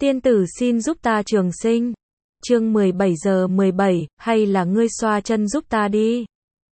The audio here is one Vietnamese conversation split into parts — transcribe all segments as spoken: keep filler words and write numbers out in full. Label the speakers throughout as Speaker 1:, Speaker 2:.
Speaker 1: Tiên tử xin giúp ta trường sinh. Chương mười bảy giờ mười bảy, hay là ngươi xoa chân giúp ta đi.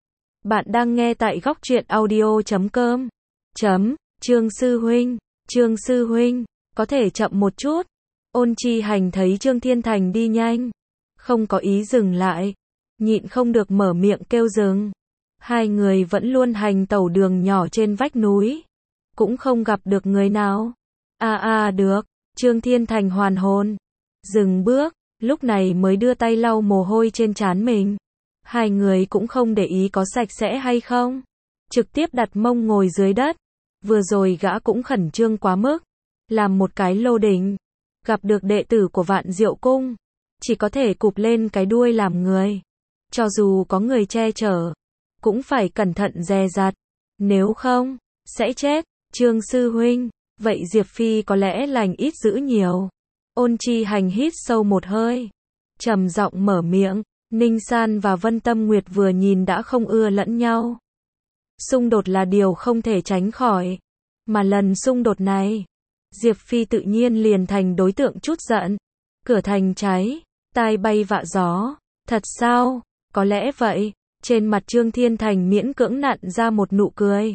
Speaker 1: Bạn đang nghe tại góc truyện audio chấm com. Chấm, Trương sư huynh, Trương sư huynh, có thể chậm một chút. Ôn Chi Hành thấy Trương Thiên Thành đi nhanh, không có ý dừng lại, nhịn không được mở miệng kêu dừng. Hai người vẫn luôn hành tẩu đường nhỏ trên vách núi, cũng không gặp được người nào. A a à, được, Trương Thiên Thành hoàn hồn, dừng bước, lúc này mới đưa tay lau mồ hôi trên trán mình. Hai người cũng không để ý có sạch sẽ hay không, trực tiếp đặt mông ngồi dưới đất. Vừa rồi gã cũng khẩn trương quá mức, làm một cái lô đỉnh, gặp được đệ tử của Vạn Diệu Cung, chỉ có thể cụp lên cái đuôi làm người. Cho dù có người che chở, cũng phải cẩn thận dè dặt, nếu không, sẽ chết. Trương sư huynh, vậy Diệp Phi có lẽ lành ít dữ nhiều. Ôn Chi Hành hít sâu một hơi, trầm giọng mở miệng. Ninh San và Vân Tâm Nguyệt vừa nhìn đã không ưa lẫn nhau. Xung đột là điều không thể tránh khỏi, mà lần xung đột này, Diệp Phi tự nhiên liền thành đối tượng chút giận. Cửa thành cháy, tai bay vạ gió. Thật sao? Có lẽ vậy. Trên mặt Trương Thiên Thành miễn cưỡng nặn ra một nụ cười.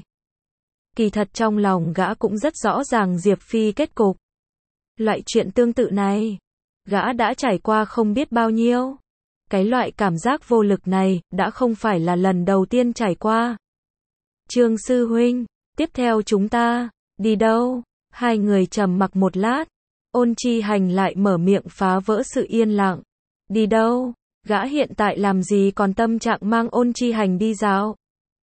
Speaker 1: Kỳ thật trong lòng gã cũng rất rõ ràng Diệp Phi kết cục. Loại chuyện tương tự này, gã đã trải qua không biết bao nhiêu. Cái loại cảm giác vô lực này, đã không phải là lần đầu tiên trải qua. Trương sư huynh, tiếp theo chúng ta, đi đâu? Hai người trầm mặc một lát, Ôn Chi Hành lại mở miệng phá vỡ sự yên lặng. Đi đâu? Gã hiện tại làm gì còn tâm trạng mang Ôn Chi Hành đi dạo?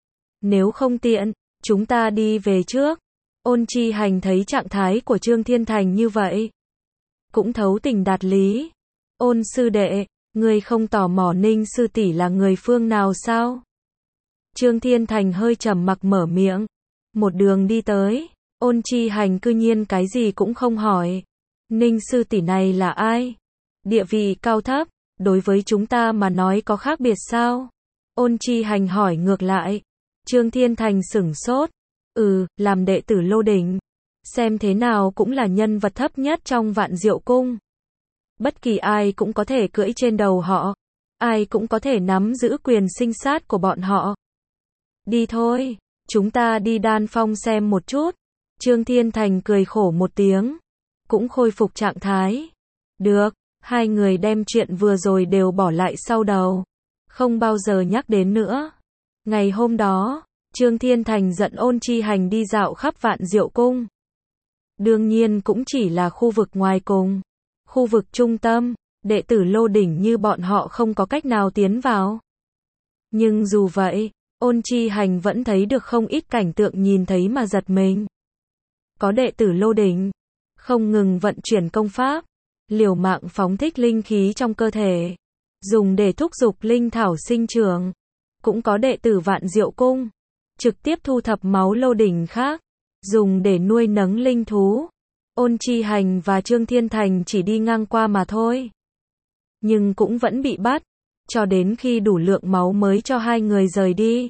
Speaker 1: Nếu không tiện, chúng ta đi về trước. Ôn Chi Hành thấy trạng thái của Trương Thiên Thành như vậy, cũng thấu tình đạt lý. Ôn sư đệ, ngươi không tò mò Ninh sư tỷ là người phương nào sao? Trương Thiên Thành hơi trầm mặc mở miệng. Một đường đi tới, Ôn Chi Hành cư nhiên cái gì cũng không hỏi. Ninh sư tỷ này là ai? Địa vị cao thấp, đối với chúng ta mà nói có khác biệt sao? Ôn Chi Hành hỏi ngược lại. Trương Thiên Thành sửng sốt. Ừ, làm đệ tử Lô Đỉnh, xem thế nào cũng là nhân vật thấp nhất trong Vạn Diệu Cung. Bất kỳ ai cũng có thể cưỡi trên đầu họ, ai cũng có thể nắm giữ quyền sinh sát của bọn họ. Đi thôi, chúng ta đi Đan Phong xem một chút. Trương Thiên Thành cười khổ một tiếng, cũng khôi phục trạng thái. Được, hai người đem chuyện vừa rồi đều bỏ lại sau đầu, không bao giờ nhắc đến nữa. Ngày hôm đó, Trương Thiên Thành dẫn Ôn Chi Hành đi dạo khắp Vạn Diệu Cung. Đương nhiên cũng chỉ là khu vực ngoài cùng. Khu vực trung tâm, đệ tử Lô Đỉnh như bọn họ không có cách nào tiến vào. Nhưng dù vậy, Ôn Chi Hành vẫn thấy được không ít cảnh tượng nhìn thấy mà giật mình. Có đệ tử Lô Đỉnh, không ngừng vận chuyển công pháp, liều mạng phóng thích linh khí trong cơ thể, dùng để thúc giục linh thảo sinh trưởng. Cũng có đệ tử Vạn Diệu Cung, trực tiếp thu thập máu Lô Đỉnh khác, dùng để nuôi nấng linh thú. Ôn Chi Hành và Trương Thiên Thành chỉ đi ngang qua mà thôi, nhưng cũng vẫn bị bắt, cho đến khi đủ lượng máu mới cho hai người rời đi.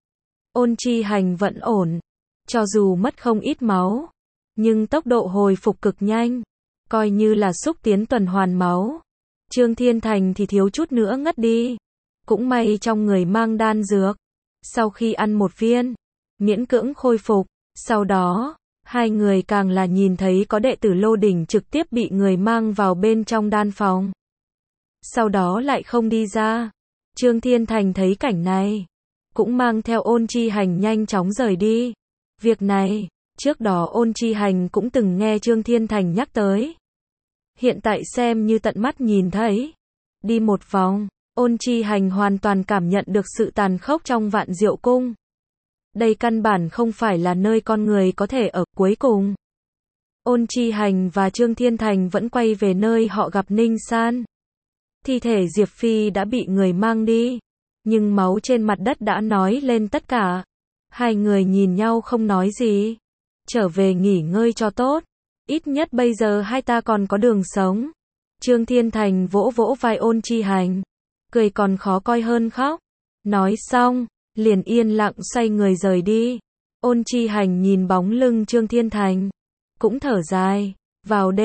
Speaker 1: Ôn Chi Hành vẫn ổn, cho dù mất không ít máu, nhưng tốc độ hồi phục cực nhanh, coi như là xúc tiến tuần hoàn máu. Trương Thiên Thành thì thiếu chút nữa ngất đi, cũng may trong người mang đan dược, sau khi ăn một viên, miễn cưỡng khôi phục. Sau đó, hai người càng là nhìn thấy có đệ tử Lô Đỉnh trực tiếp bị người mang vào bên trong đan phòng, sau đó lại không đi ra. Trương Thiên Thành thấy cảnh này, cũng mang theo Ôn Chi Hành nhanh chóng rời đi. Việc này, trước đó Ôn Chi Hành cũng từng nghe Trương Thiên Thành nhắc tới, hiện tại xem như tận mắt nhìn thấy. Đi một vòng, Ôn Chi Hành hoàn toàn cảm nhận được sự tàn khốc trong Vạn Diệu Cung. Đây căn bản không phải là nơi con người có thể ở. Cuối cùng, Ôn Chi Hành và Trương Thiên Thành vẫn quay về nơi họ gặp Ninh San. Thi thể Diệp Phi đã bị người mang đi, nhưng máu trên mặt đất đã nói lên tất cả. Hai người nhìn nhau không nói gì, trở về nghỉ ngơi cho tốt, ít nhất bây giờ hai ta còn có đường sống. Trương Thiên Thành vỗ vỗ vai Ôn Chi Hành, cười còn khó coi hơn khóc. Nói xong, liền yên lặng xoay người rời đi. Ôn Chi Hành nhìn bóng lưng Trương Thiên Thành, cũng thở dài. Vào đêm,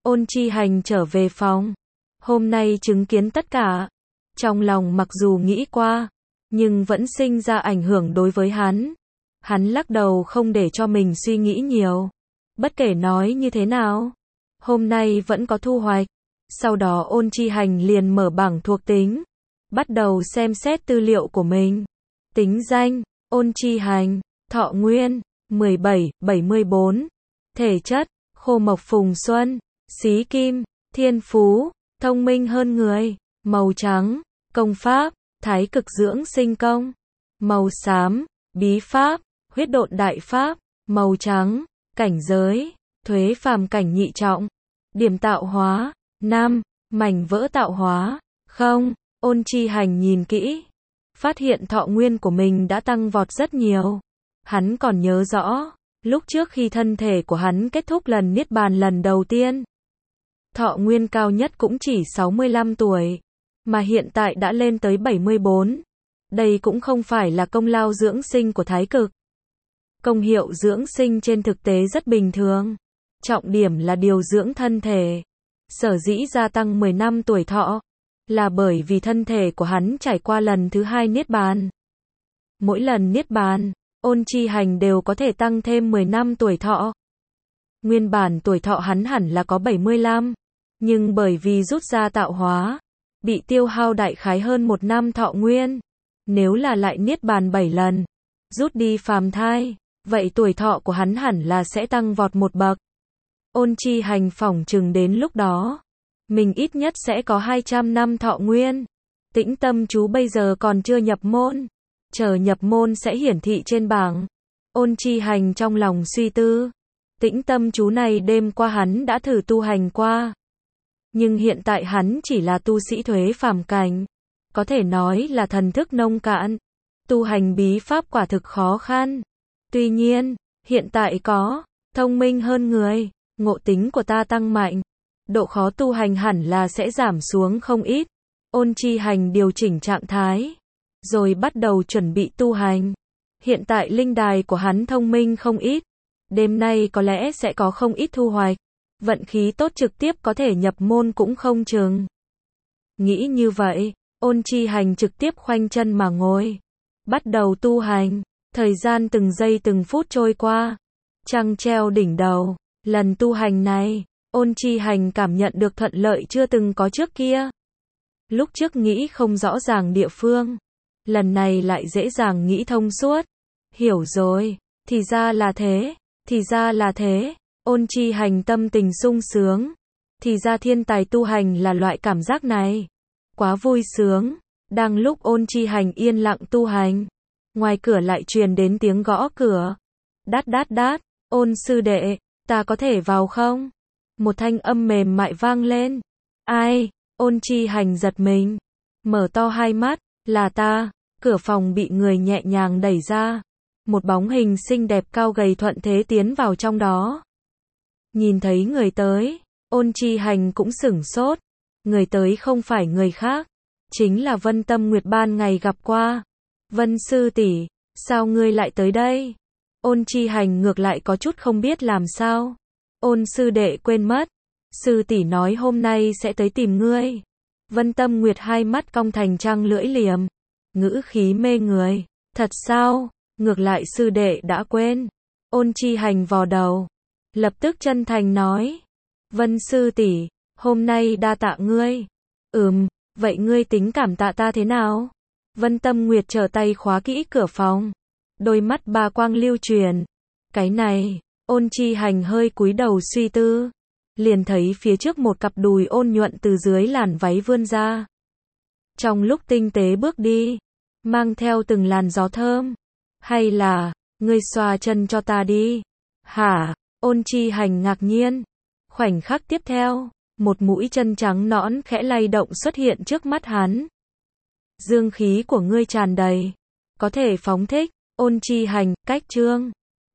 Speaker 1: Ôn Chi Hành trở về phòng. Hôm nay chứng kiến tất cả. Trong lòng mặc dù nghĩ qua, nhưng vẫn sinh ra ảnh hưởng đối với hắn. Hắn lắc đầu không để cho mình suy nghĩ nhiều. Bất kể nói như thế nào, hôm nay vẫn có thu hoạch. Sau đó Ôn Chi Hành liền mở bảng thuộc tính, bắt đầu xem xét tư liệu của mình. Tính danh, Ôn Chi Hành, thọ nguyên, mười bảy, bảy mươi bốn. Thể chất, khô mộc phùng xuân, xí kim, thiên phú, thông minh hơn người. Màu trắng, công pháp, thái cực dưỡng sinh công. Màu xám, bí pháp, huyết độn đại pháp. Màu trắng, cảnh giới, thuế phàm cảnh nhị trọng. Điểm tạo hóa, năm, mảnh vỡ tạo hóa, không. Ôn Chi Hành nhìn kỹ, phát hiện thọ nguyên của mình đã tăng vọt rất nhiều. Hắn còn nhớ rõ, lúc trước khi thân thể của hắn kết thúc lần niết bàn lần đầu tiên, thọ nguyên cao nhất cũng chỉ sáu mươi lăm tuổi, mà hiện tại đã lên tới bảy mươi bốn. Đây cũng không phải là công lao dưỡng sinh của thái cực. Công hiệu dưỡng sinh trên thực tế rất bình thường. Trọng điểm là điều dưỡng thân thể. Sở dĩ gia tăng mười năm tuổi thọ, là bởi vì thân thể của hắn trải qua lần thứ hai niết bàn. Mỗi lần niết bàn, Ôn Chi Hành đều có thể tăng thêm mười năm tuổi thọ. Nguyên bản tuổi thọ hắn hẳn là có bảy mươi lăm, nhưng bởi vì rút ra tạo hóa, bị tiêu hao đại khái hơn một năm thọ nguyên. Nếu là lại niết bàn bảy lần, rút đi phàm thai, vậy tuổi thọ của hắn hẳn là sẽ tăng vọt một bậc. Ôn Chi Hành phỏng chừng đến lúc đó, mình ít nhất sẽ có hai trăm năm thọ nguyên. Tĩnh tâm chú bây giờ còn chưa nhập môn, chờ nhập môn sẽ hiển thị trên bảng. Ôn Chi Hành trong lòng suy tư, tĩnh tâm chú này đêm qua hắn đã thử tu hành qua. Nhưng hiện tại hắn chỉ là tu sĩ thuế phàm cảnh, có thể nói là thần thức nông cạn. Tu hành bí pháp quả thực khó khăn. Tuy nhiên, hiện tại có thông minh hơn người, ngộ tính của ta tăng mạnh, độ khó tu hành hẳn là sẽ giảm xuống không ít. Ôn Chi Hành điều chỉnh trạng thái, rồi bắt đầu chuẩn bị tu hành. Hiện tại linh đài của hắn thông minh không ít, đêm nay có lẽ sẽ có không ít thu hoạch. Vận khí tốt trực tiếp có thể nhập môn cũng không chừng. Nghĩ như vậy, Ôn Chi Hành trực tiếp khoanh chân mà ngồi, bắt đầu tu hành. Thời gian từng giây từng phút trôi qua, trăng treo đỉnh đầu. Lần tu hành này, Ôn Chi Hành cảm nhận được thuận lợi chưa từng có trước kia. Lúc trước nghĩ không rõ ràng địa phương, lần này lại dễ dàng nghĩ thông suốt. Hiểu rồi, thì ra là thế, thì ra là thế. Ôn Chi Hành tâm tình sung sướng. Thì ra thiên tài tu hành là loại cảm giác này. Quá vui sướng. Đang lúc Ôn Chi Hành yên lặng tu hành, ngoài cửa lại truyền đến tiếng gõ cửa. Đát đát đát, Ôn sư đệ, ta có thể vào không? Một thanh âm mềm mại vang lên. Ai? Ôn Chi Hành giật mình, mở to hai mắt. Là ta. Cửa phòng bị người nhẹ nhàng đẩy ra. Một bóng hình xinh đẹp cao gầy thuận thế tiến vào trong đó. Nhìn thấy người tới, Ôn Chi Hành cũng sửng sốt. Người tới không phải người khác, chính là Vân Tâm Nguyệt ban ngày gặp qua. Vân sư tỷ, sao ngươi lại tới đây? Ôn Chi Hành ngược lại có chút không biết làm sao. Ôn sư đệ quên mất, sư tỷ nói hôm nay sẽ tới tìm ngươi. Vân Tâm Nguyệt hai mắt cong thành trăng lưỡi liềm, ngữ khí mê người. Thật sao? Ngược lại sư đệ đã quên. Ôn Chi Hành vò đầu, lập tức chân thành nói. Vân sư tỷ, hôm nay đa tạ ngươi. Ừm, vậy ngươi tính cảm tạ ta thế nào? Vân Tâm Nguyệt trở tay khóa kỹ cửa phòng, đôi mắt ba quang lưu truyền. Cái này, Ôn Chi Hành hơi cúi đầu suy tư, liền thấy phía trước một cặp đùi ôn nhuận từ dưới làn váy vươn ra. Trong lúc tinh tế bước đi, mang theo từng làn gió thơm. Hay là, ngươi xoa chân cho ta đi. Hả? Ôn Chi Hành ngạc nhiên. Khoảnh khắc tiếp theo, một mũi chân trắng nõn khẽ lay động xuất hiện trước mắt hắn. Dương khí của ngươi tràn đầy, có thể phóng thích. Ôn Chi Hành, cách chương.